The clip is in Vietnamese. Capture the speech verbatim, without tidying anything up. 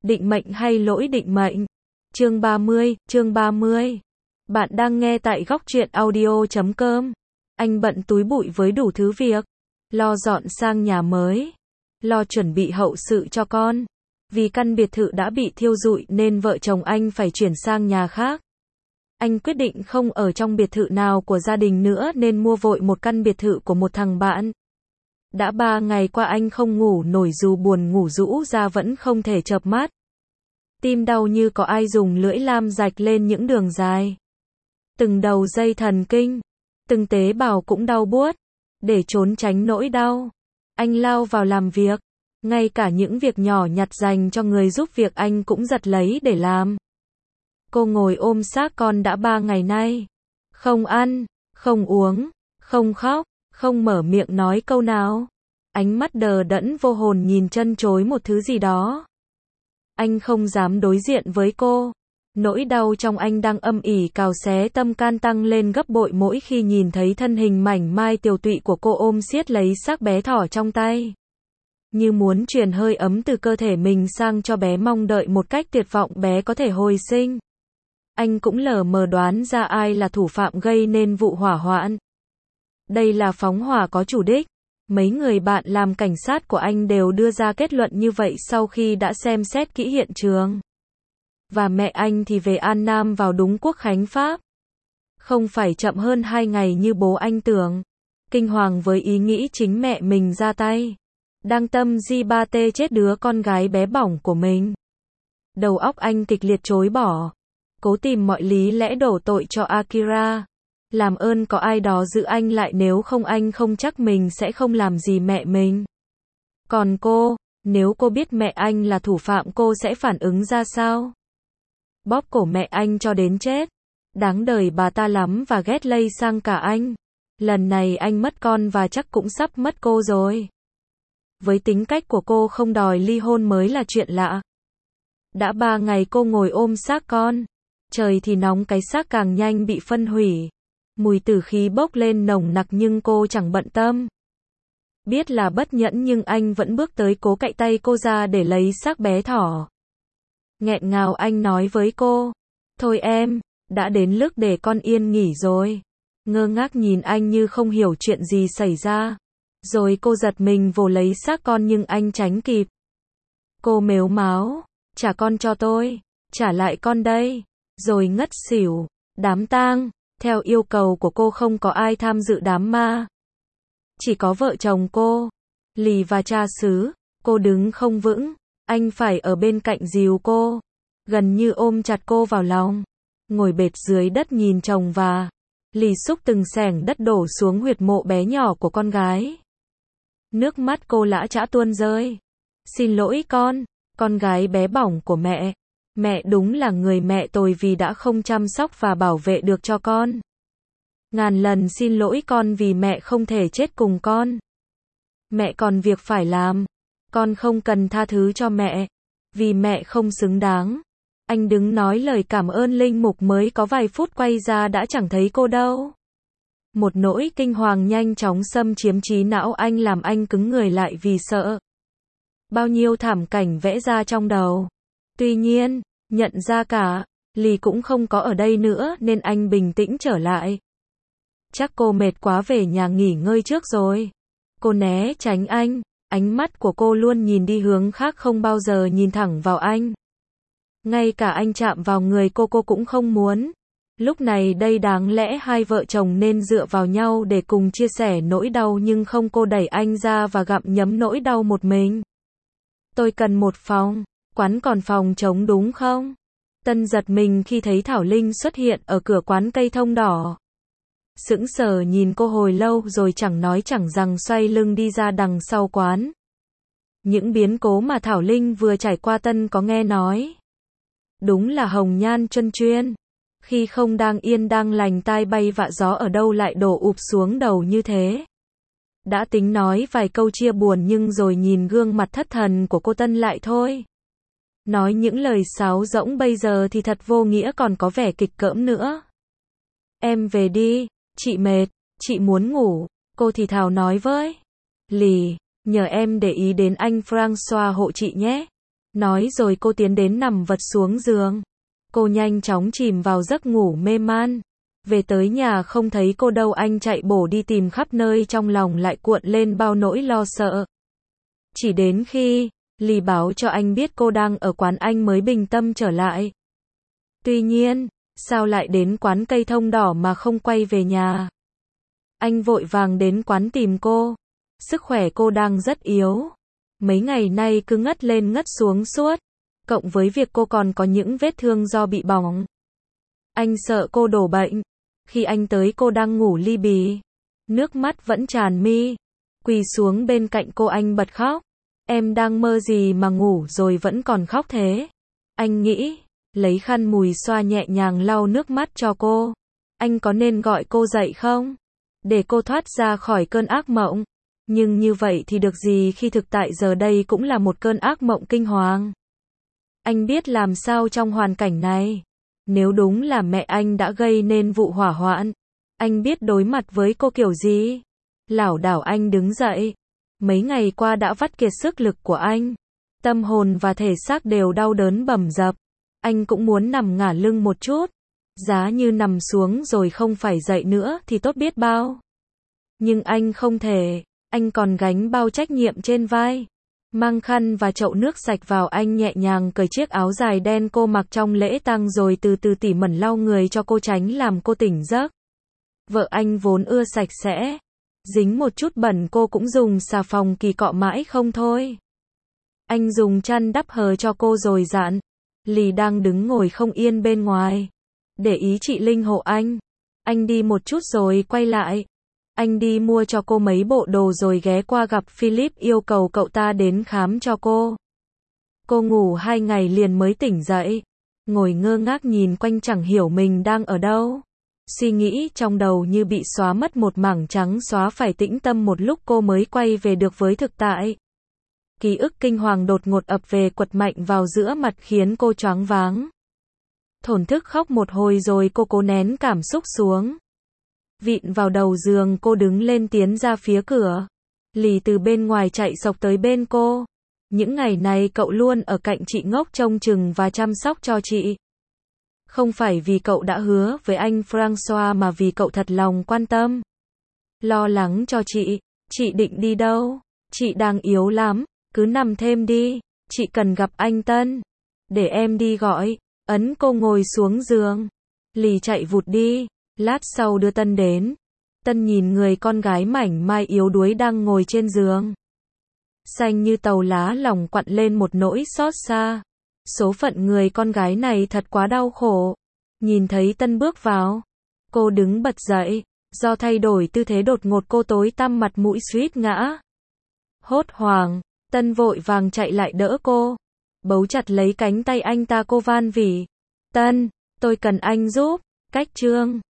Định mệnh hay lỗi định mệnh? Chương ba mươi, chương ba mươi. Bạn đang nghe tại góc truyện audio chấm com. Anh bận túi bụi với đủ thứ việc. Lo dọn sang nhà mới. Lo chuẩn bị hậu sự cho con. Vì căn biệt thự đã bị thiêu rụi nên vợ chồng anh phải chuyển sang nhà khác. Anh quyết định không ở trong biệt thự nào của gia đình nữa nên mua vội một căn biệt thự của một thằng bạn. Đã ba ngày qua anh không ngủ nổi, dù buồn ngủ rũ ra vẫn không thể chợp mắt. Tim đau như có ai dùng lưỡi lam rạch lên những đường dài. Từng đầu dây thần kinh, từng tế bào cũng đau buốt. Để trốn tránh nỗi đau, anh lao vào làm việc. Ngay cả những việc nhỏ nhặt dành cho người giúp việc anh cũng giật lấy để làm. Cô ngồi ôm xác con đã ba ngày nay. Không ăn, không uống, không khóc, không mở miệng nói câu nào. Ánh mắt đờ đẫn vô hồn nhìn chân chối một thứ gì đó. Anh không dám đối diện với cô. Nỗi đau trong anh đang âm ỉ cào xé tâm can, tăng lên gấp bội mỗi khi nhìn thấy thân hình mảnh mai tiều tụy của cô ôm siết lấy xác bé thỏ trong tay. Như muốn truyền hơi ấm từ cơ thể mình sang cho bé, mong đợi một cách tuyệt vọng bé có thể hồi sinh. Anh cũng lờ mờ đoán ra ai là thủ phạm gây nên vụ hỏa hoạn. Đây là phóng hỏa có chủ đích. Mấy người bạn làm cảnh sát của anh đều đưa ra kết luận như vậy sau khi đã xem xét kỹ hiện trường. Và mẹ anh thì về An Nam vào đúng Quốc khánh Pháp. Không phải chậm hơn hai ngày như bố anh tưởng. Kinh hoàng với ý nghĩ chính mẹ mình ra tay. Đang tâm di ba tê chết đứa con gái bé bỏng của mình. Đầu óc anh kịch liệt chối bỏ. Cố tìm mọi lý lẽ đổ tội cho Akira. Làm ơn có ai đó giữ anh lại, nếu không anh không chắc mình sẽ không làm gì mẹ mình. Còn cô, nếu cô biết mẹ anh là thủ phạm cô sẽ phản ứng ra sao? Bóp cổ mẹ anh cho đến chết. Đáng đời bà ta lắm và ghét lây sang cả anh. Lần này anh mất con và chắc cũng sắp mất cô rồi. Với tính cách của cô, không đòi ly hôn mới là chuyện lạ. Đã ba ngày cô ngồi ôm xác con. Trời thì nóng, cái xác càng nhanh bị phân hủy. Mùi tử khí bốc lên nồng nặc nhưng cô chẳng bận tâm. Biết là bất nhẫn nhưng anh vẫn bước tới cố cạy tay cô ra để lấy xác bé thỏ. Nghẹn ngào anh nói với cô. Thôi em, đã đến lúc để con yên nghỉ rồi. Ngơ ngác nhìn anh như không hiểu chuyện gì xảy ra. Rồi cô giật mình vồ lấy xác con nhưng anh tránh kịp. Cô mếu máo. Trả con cho tôi. Trả lại con đây. Rồi ngất xỉu. Đám tang. Theo yêu cầu của cô không có ai tham dự đám ma. Chỉ có vợ chồng cô, Lì và cha xứ. Cô đứng không vững. Anh phải ở bên cạnh dìu cô. Gần như ôm chặt cô vào lòng. Ngồi bệt dưới đất nhìn chồng và Lì xúc từng xẻng đất đổ xuống huyệt mộ bé nhỏ của con gái. Nước mắt cô lã chã tuôn rơi. Xin lỗi con, con gái bé bỏng của mẹ. Mẹ đúng là người mẹ tồi vì đã không chăm sóc và bảo vệ được cho con. Ngàn lần xin lỗi con vì mẹ không thể chết cùng con. Mẹ còn việc phải làm. Con không cần tha thứ cho mẹ. Vì mẹ không xứng đáng. Anh đứng nói lời cảm ơn linh mục mới có vài phút quay ra đã chẳng thấy cô đâu. Một nỗi kinh hoàng nhanh chóng xâm chiếm trí não anh, làm anh cứng người lại vì sợ. Bao nhiêu thảm cảnh vẽ ra trong đầu. Tuy nhiên, nhận ra cả, Lì cũng không có ở đây nữa nên anh bình tĩnh trở lại. Chắc cô mệt quá, về nhà nghỉ ngơi trước rồi. Cô né tránh anh, ánh mắt của cô luôn nhìn đi hướng khác, không bao giờ nhìn thẳng vào anh. Ngay cả anh chạm vào người cô cô cũng không muốn. Lúc này đây đáng lẽ hai vợ chồng nên dựa vào nhau để cùng chia sẻ nỗi đau, nhưng không, cô đẩy anh ra và gặm nhấm nỗi đau một mình. Tôi cần một phòng. Quán còn phòng trống đúng không? Tân giật mình khi thấy Thảo Linh xuất hiện ở cửa quán cây thông đỏ. Sững sờ nhìn cô hồi lâu rồi chẳng nói chẳng rằng xoay lưng đi ra đằng sau quán. Những biến cố mà Thảo Linh vừa trải qua Tân có nghe nói. Đúng là hồng nhan chân chuyên. Khi không đang yên đang lành, tai bay vạ gió ở đâu lại đổ ụp xuống đầu như thế. Đã tính nói vài câu chia buồn nhưng rồi nhìn gương mặt thất thần của cô Tân lại thôi. Nói những lời sáo rỗng bây giờ thì thật vô nghĩa, còn có vẻ kịch cỡm nữa. Em về đi, chị mệt, chị muốn ngủ, cô thì thào nói với Lì, nhờ em để ý đến anh Francois hộ chị nhé. Nói rồi cô tiến đến nằm vật xuống giường. Cô nhanh chóng chìm vào giấc ngủ mê man. Về tới nhà không thấy cô đâu, anh chạy bổ đi tìm khắp nơi, trong lòng lại cuộn lên bao nỗi lo sợ. Chỉ đến khi Ly báo cho anh biết cô đang ở quán, anh mới bình tâm trở lại. Tuy nhiên, sao lại đến quán cây thông đỏ mà không quay về nhà? Anh vội vàng đến quán tìm cô. Sức khỏe cô đang rất yếu. Mấy ngày nay cứ ngất lên ngất xuống suốt. Cộng với việc cô còn có những vết thương do bị bỏng. Anh sợ cô đổ bệnh. Khi anh tới cô đang ngủ li bì. Nước mắt vẫn tràn mi. Quỳ xuống bên cạnh cô anh bật khóc. Em đang mơ gì mà ngủ rồi vẫn còn khóc thế? Anh nghĩ, lấy khăn mùi xoa nhẹ nhàng lau nước mắt cho cô. Anh có nên gọi cô dậy không? Để cô thoát ra khỏi cơn ác mộng. Nhưng như vậy thì được gì khi thực tại giờ đây cũng là một cơn ác mộng kinh hoàng. Anh biết làm sao trong hoàn cảnh này. Nếu đúng là mẹ anh đã gây nên vụ hỏa hoạn, anh biết đối mặt với cô kiểu gì. Lảo đảo anh đứng dậy. Mấy ngày qua đã vắt kiệt sức lực của anh. Tâm hồn và thể xác đều đau đớn bầm dập. Anh cũng muốn nằm ngả lưng một chút. Giá như nằm xuống rồi không phải dậy nữa thì tốt biết bao. Nhưng anh không thể. Anh còn gánh bao trách nhiệm trên vai. Mang khăn và chậu nước sạch vào, anh nhẹ nhàng cởi chiếc áo dài đen cô mặc trong lễ tang rồi từ từ tỉ mẩn lau người cho cô, tránh làm cô tỉnh giấc. Vợ anh vốn ưa sạch sẽ. Dính một chút bẩn cô cũng dùng xà phòng kỳ cọ mãi không thôi. Anh dùng chăn đắp hờ cho cô rồi dặn. Lì đang đứng ngồi không yên bên ngoài. Để ý chị Linh hộ anh. Anh đi một chút rồi quay lại. Anh đi mua cho cô mấy bộ đồ rồi ghé qua gặp Philip, yêu cầu cậu ta đến khám cho cô. Cô ngủ hai ngày liền mới tỉnh dậy. Ngồi ngơ ngác nhìn quanh chẳng hiểu mình đang ở đâu. Suy nghĩ trong đầu như bị xóa mất một mảng trắng xóa, phải tĩnh tâm một lúc cô mới quay về được với thực tại. Ký ức kinh hoàng đột ngột ập về quật mạnh vào giữa mặt khiến cô choáng váng. Thổn thức khóc một hồi rồi cô cố nén cảm xúc xuống. Vịn vào đầu giường cô đứng lên tiến ra phía cửa. Lì từ bên ngoài chạy xộc tới bên cô. Những ngày này cậu luôn ở cạnh chị ngốc trông chừng và chăm sóc cho chị. Không phải vì cậu đã hứa với anh François mà vì cậu thật lòng quan tâm. Lo lắng cho chị. Chị định đi đâu? Chị đang yếu lắm. Cứ nằm thêm đi. Chị cần gặp anh Tân. Để em đi gọi. Ấn cô ngồi xuống giường. Lì chạy vụt đi. Lát sau đưa Tân đến. Tân nhìn người con gái mảnh mai yếu đuối đang ngồi trên giường. Xanh như tàu lá, lòng quặn lên một nỗi xót xa. Số phận người con gái này thật quá đau khổ. Nhìn thấy Tân bước vào. Cô đứng bật dậy. Do thay đổi tư thế đột ngột cô tối tăm mặt mũi suýt ngã. Hốt hoảng, Tân vội vàng chạy lại đỡ cô. Bấu chặt lấy cánh tay anh ta, cô van vỉ. Tân, tôi cần anh giúp. Cách chương